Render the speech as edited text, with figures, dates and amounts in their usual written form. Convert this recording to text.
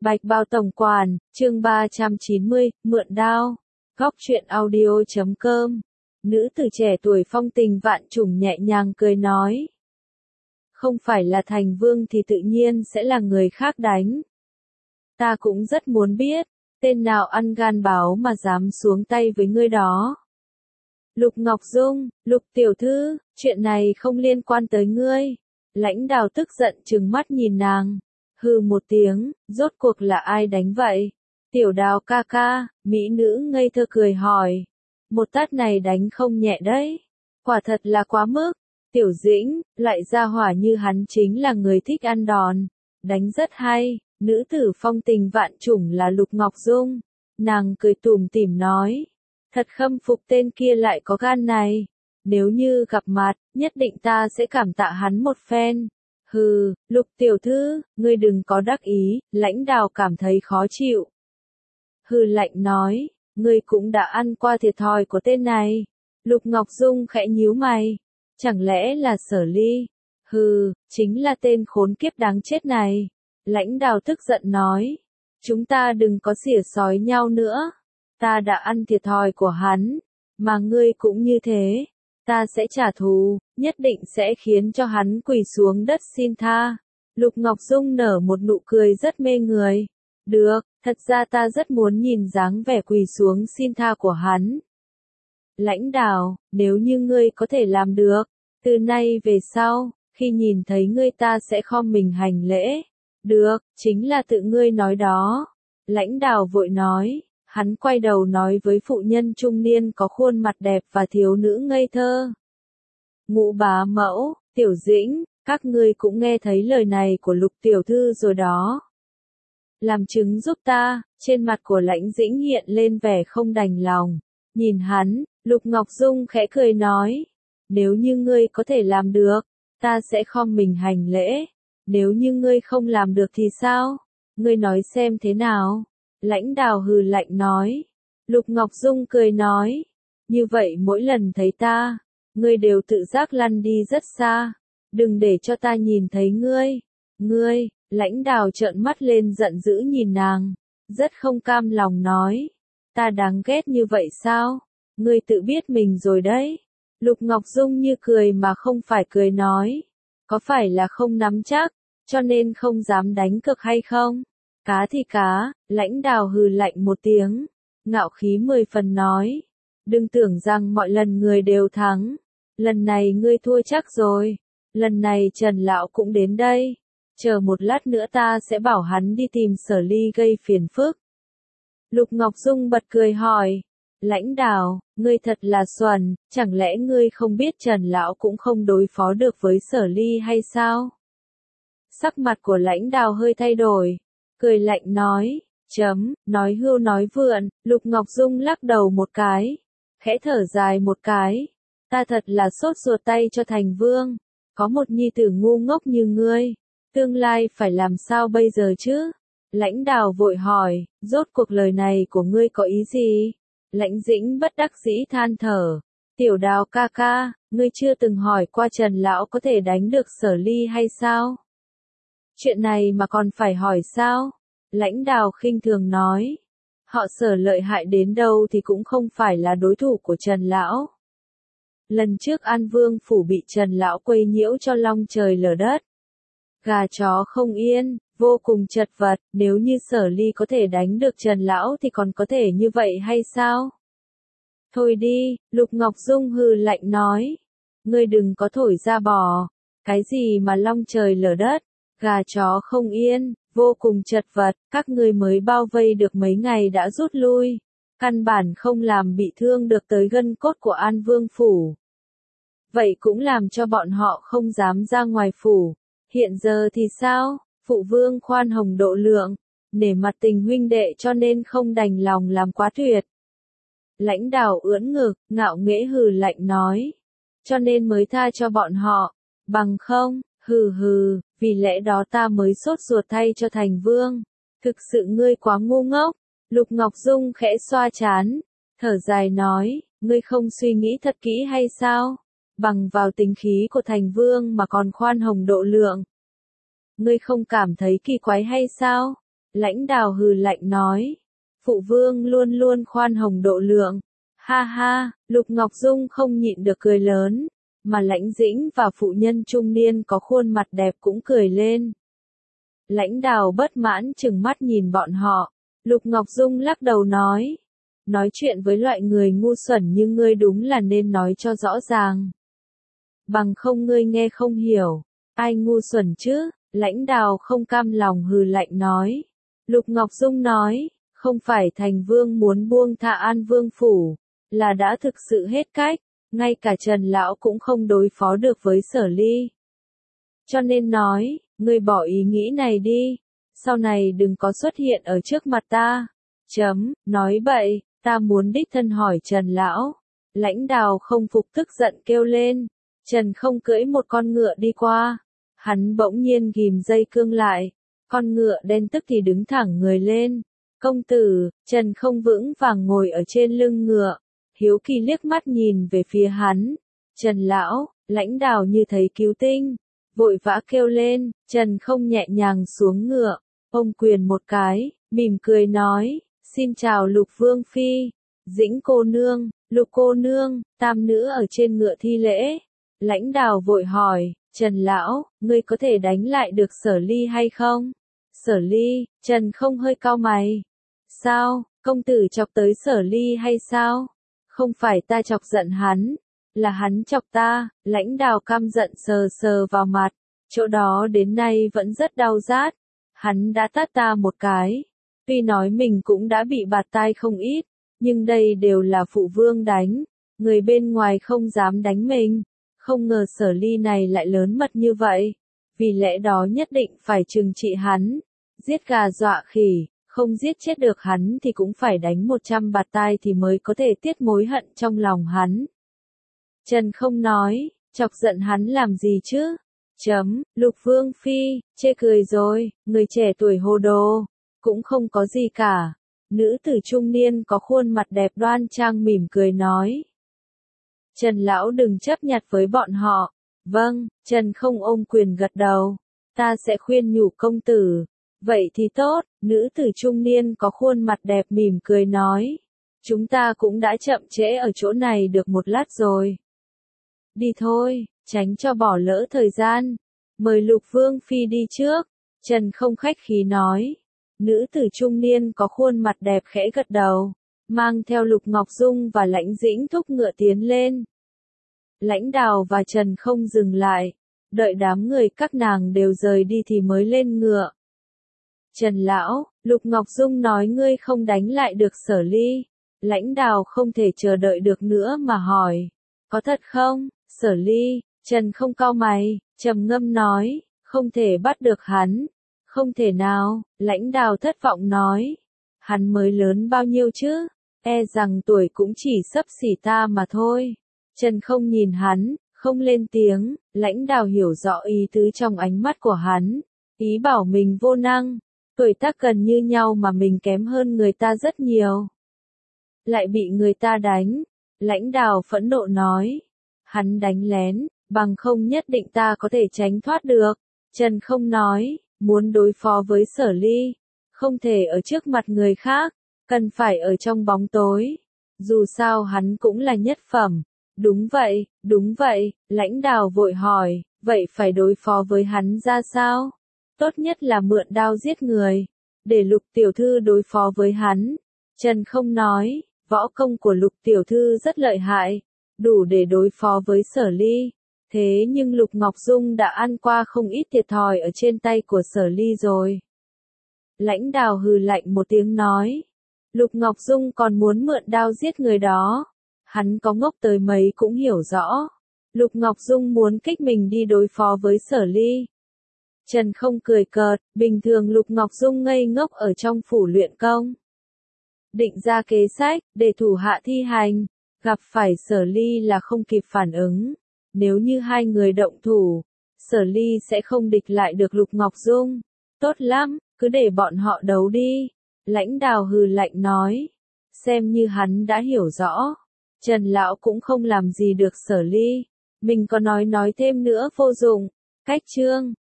Bạch Bao Tổng Quản, chương 390, mượn đao. Góc truyện audio.com. Nữ tử trẻ tuổi phong tình vạn trùng nhẹ nhàng cười nói. Không phải là thành vương thì tự nhiên sẽ là người khác đánh. Ta cũng rất muốn biết, tên nào ăn gan báo mà dám xuống tay với ngươi đó. Lục Ngọc Dung, Lục tiểu thư, chuyện này không liên quan tới ngươi. Lãnh Đào tức giận trừng mắt nhìn nàng. Hừ một tiếng, rốt cuộc là ai đánh vậy? Tiểu Đào ca ca, mỹ nữ ngây thơ cười hỏi. Một tát này đánh không nhẹ đấy. Quả thật là quá mức. Tiểu Dĩnh, lại ra hỏa như hắn chính là người thích ăn đòn. Đánh rất hay, nữ tử phong tình vạn chủng là Lục Ngọc Dung. Nàng cười tủm tỉm nói. Thật khâm phục tên kia lại có gan này. Nếu như gặp mặt, nhất định ta sẽ cảm tạ hắn một phen. Hừ, Lục tiểu thư, ngươi đừng có đắc ý, Lãnh Đào cảm thấy khó chịu. Hừ lạnh nói, ngươi cũng đã ăn qua thiệt thòi của tên này. Lục Ngọc Dung khẽ nhíu mày. Chẳng lẽ là Sở Ly? Hừ, chính là tên khốn kiếp đáng chết này. Lãnh Đào tức giận nói. Chúng ta đừng có xỉa xói nhau nữa. Ta đã ăn thiệt thòi của hắn, mà ngươi cũng như thế. Ta sẽ trả thù, nhất định sẽ khiến cho hắn quỳ xuống đất xin tha. Lục Ngọc Dung nở một nụ cười rất mê người. Được, thật ra ta rất muốn nhìn dáng vẻ quỳ xuống xin tha của hắn. Lãnh Đào, nếu như ngươi có thể làm được, từ nay về sau, khi nhìn thấy ngươi ta sẽ khom mình hành lễ. Được, chính là tự ngươi nói đó. Lãnh Đào vội nói. Hắn quay đầu nói với phụ nhân trung niên có khuôn mặt đẹp và thiếu nữ ngây thơ. Ngũ bá mẫu, Tiểu Dĩnh, các ngươi cũng nghe thấy lời này của Lục tiểu thư rồi đó. Làm chứng giúp ta, trên mặt của Lãnh Dĩnh hiện lên vẻ không đành lòng. Nhìn hắn, Lục Ngọc Dung khẽ cười nói. Nếu như ngươi có thể làm được, ta sẽ khom mình hành lễ. Nếu như ngươi không làm được thì sao? Ngươi nói xem thế nào? Lãnh Đào hừ lạnh nói. Lục Ngọc Dung cười nói. Như vậy mỗi lần thấy ta, ngươi đều tự giác lăn đi rất xa. Đừng để cho ta nhìn thấy ngươi. Ngươi, Lãnh Đào trợn mắt lên giận dữ nhìn nàng. Rất không cam lòng nói. Ta đáng ghét như vậy sao? Ngươi tự biết mình rồi đấy. Lục Ngọc Dung như cười mà không phải cười nói. Có phải là không nắm chắc, cho nên không dám đánh cược hay không? Cá thì cá, Lãnh Đào hừ lạnh một tiếng, ngạo khí 10 phần nói. Đừng tưởng rằng mọi lần người đều thắng. Lần này ngươi thua chắc rồi. Lần này Trần Lão cũng đến đây. Chờ một lát nữa ta sẽ bảo hắn đi tìm Sở Ly gây phiền phức. Lục Ngọc Dung bật cười hỏi. Lãnh Đào, ngươi thật là xuẩn, chẳng lẽ ngươi không biết Trần Lão cũng không đối phó được với Sở Ly hay sao? Sắc mặt của Lãnh Đào hơi thay đổi. Cười lạnh nói, nói hưu nói vượn, Lục Ngọc Dung lắc đầu một cái, khẽ thở dài một cái, ta thật là sốt ruột tay cho thành vương, có một nhi tử ngu ngốc như ngươi, tương lai phải làm sao bây giờ chứ? Lãnh Đào vội hỏi, rốt cuộc lời này của ngươi có ý gì? Lãnh Dĩnh bất đắc dĩ than thở, Tiểu Đào ca ca, ngươi chưa từng hỏi qua Trần Lão có thể đánh được Sở Ly hay sao? Chuyện này mà còn phải hỏi sao? Lãnh Đào khinh thường nói. Họ Sở lợi hại đến đâu thì cũng không phải là đối thủ của Trần Lão. Lần trước An Vương phủ bị Trần Lão quấy nhiễu cho long trời lở đất. Gà chó không yên, vô cùng chật vật, nếu như Sở Ly có thể đánh được Trần Lão thì còn có thể như vậy hay sao? Thôi đi, Lục Ngọc Dung hừ lạnh nói. Ngươi đừng có thổi ra bò. Cái gì mà long trời lở đất? Gà chó không yên, vô cùng chật vật, các ngươi mới bao vây được mấy ngày đã rút lui. Căn bản không làm bị thương được tới gân cốt của An Vương phủ. Vậy cũng làm cho bọn họ không dám ra ngoài phủ. Hiện giờ thì sao? Phụ vương khoan hồng độ lượng, nể mặt tình huynh đệ cho nên không đành lòng làm quá tuyệt. Lãnh Đào ưỡn ngực, ngạo nghễ hừ lạnh nói. Cho nên mới tha cho bọn họ, bằng không, hừ, vì lẽ đó ta mới sốt ruột thay cho thành vương. Thực sự ngươi quá ngu ngốc. Lục Ngọc Dung khẽ xoa trán, thở dài nói, ngươi không suy nghĩ thật kỹ hay sao? Bằng vào tính khí của thành vương mà còn khoan hồng độ lượng. Ngươi không cảm thấy kỳ quái hay sao? Lãnh Đào hừ lạnh nói. Phụ vương luôn luôn khoan hồng độ lượng. Ha ha, Lục Ngọc Dung không nhịn được cười lớn, mà Lãnh Dĩnh và phụ nhân trung niên có khuôn mặt đẹp cũng cười lên. Lãnh Đào bất mãn trừng mắt nhìn bọn họ. Lục Ngọc Dung lắc đầu nói chuyện với loại người ngu xuẩn như ngươi đúng là nên nói cho rõ ràng. Bằng không ngươi nghe không hiểu, ai ngu xuẩn chứ? Lãnh Đào không cam lòng hừ lạnh nói. Lục Ngọc Dung nói, không phải Thành Vương muốn buông tha An Vương phủ, là đã thực sự hết cách, ngay cả Trần Lão cũng không đối phó được với Sở Ly. Cho nên nói, ngươi bỏ ý nghĩ này đi, sau này đừng có xuất hiện ở trước mặt ta. Nói bậy, ta muốn đích thân hỏi Trần Lão. Lãnh Đào không phục tức giận kêu lên. Trần không cưỡi một con ngựa đi qua. Hắn bỗng nhiên ghim dây cương lại. Con ngựa đen tức thì đứng thẳng người lên. Công tử, Trần không vững vàng ngồi ở trên lưng ngựa. Hiếu kỳ liếc mắt nhìn về phía hắn. Trần Lão, Lãnh Đào như thấy cứu tinh. Vội vã kêu lên, Trần không nhẹ nhàng xuống ngựa. Ông quyền một cái, mỉm cười nói. Xin chào Lục Vương Phi, Dĩnh cô nương, Lục cô nương, tam nữ ở trên ngựa thi lễ. Lãnh Đào vội hỏi, Trần Lão, ngươi có thể đánh lại được Sở Ly hay không? Sở Ly, Trần không hơi cau mày. Sao, công tử chọc tới Sở Ly hay sao? Không phải ta chọc giận hắn, là hắn chọc ta. Lãnh Đào căm giận sờ sờ vào mặt, chỗ đó đến nay vẫn rất đau rát. Hắn đã tát ta một cái. Tuy nói mình cũng đã bị bạt tai không ít, nhưng đây đều là phụ vương đánh, người bên ngoài không dám đánh mình. Không ngờ Sở Ly này lại lớn mật như vậy, vì lẽ đó nhất định phải trừng trị hắn. Giết gà dọa khỉ, không giết chết được hắn thì cũng phải đánh 100 bạt tai thì mới có thể tiết mối hận trong lòng hắn. Trần không nói, chọc giận hắn làm gì chứ? Lục Vương Phi, chê cười rồi, người trẻ tuổi hồ đồ. Cũng không có gì cả. Nữ tử trung niên có khuôn mặt đẹp đoan trang mỉm cười nói. Trần Lão đừng chấp nhặt với bọn họ. Vâng, Trần không ôm quyền gật đầu. Ta sẽ khuyên nhủ công tử. Vậy thì tốt, nữ tử trung niên có khuôn mặt đẹp mỉm cười nói. Chúng ta cũng đã chậm trễ ở chỗ này được một lát rồi. Đi thôi, tránh cho bỏ lỡ thời gian. Mời Lục Vương Phi đi trước. Trần không khách khí nói. Nữ tử trung niên có khuôn mặt đẹp khẽ gật đầu, mang theo Lục Ngọc Dung và Lãnh Dĩnh thúc ngựa tiến lên. Lãnh Đào và Trần không dừng lại, đợi đám người các nàng đều rời đi thì mới lên ngựa. Trần Lão, Lục Ngọc Dung nói ngươi không đánh lại được Sở Ly. Lãnh Đào không thể chờ đợi được nữa mà hỏi, có thật không, Sở Ly? Trần không cau mày, trầm ngâm nói, không thể bắt được hắn. Không thể nào, Lãnh Đào thất vọng nói. Hắn mới lớn bao nhiêu chứ? E rằng tuổi cũng chỉ xấp xỉ ta mà thôi. Trần không nhìn hắn, không lên tiếng. Lãnh Đào hiểu rõ ý tứ trong ánh mắt của hắn. Ý bảo mình vô năng. Tuổi tác gần như nhau mà mình kém hơn người ta rất nhiều. Lại bị người ta đánh. Lãnh Đào phẫn nộ nói. Hắn đánh lén, bằng không nhất định ta có thể tránh thoát được. Trần không nói. Muốn đối phó với Sở Ly, không thể ở trước mặt người khác, cần phải ở trong bóng tối. Dù sao hắn cũng là nhất phẩm. Đúng vậy, Lãnh Đào vội hỏi, vậy phải đối phó với hắn ra sao? Tốt nhất là mượn đao giết người, để Lục tiểu thư đối phó với hắn. Trần không nói, võ công của Lục tiểu thư rất lợi hại, đủ để đối phó với Sở Ly. Thế nhưng Lục Ngọc Dung đã ăn qua không ít thiệt thòi ở trên tay của Sở Ly rồi. Lãnh Đào hừ lạnh một tiếng nói. Lục Ngọc Dung còn muốn mượn đao giết người đó. Hắn có ngốc tới mấy cũng hiểu rõ. Lục Ngọc Dung muốn kích mình đi đối phó với Sở Ly. Trần không cười cợt, bình thường Lục Ngọc Dung ngây ngốc ở trong phủ luyện công. Định ra kế sách, để thủ hạ thi hành. Gặp phải Sở Ly là không kịp phản ứng. Nếu như hai người động thủ, Sở Ly sẽ không địch lại được Lục Ngọc Dung. Tốt lắm, cứ để bọn họ đấu đi. Lãnh Đào hừ lạnh nói. Xem như hắn đã hiểu rõ. Trần Lão cũng không làm gì được Sở Ly. Mình có nói thêm nữa vô dụng. Cách chương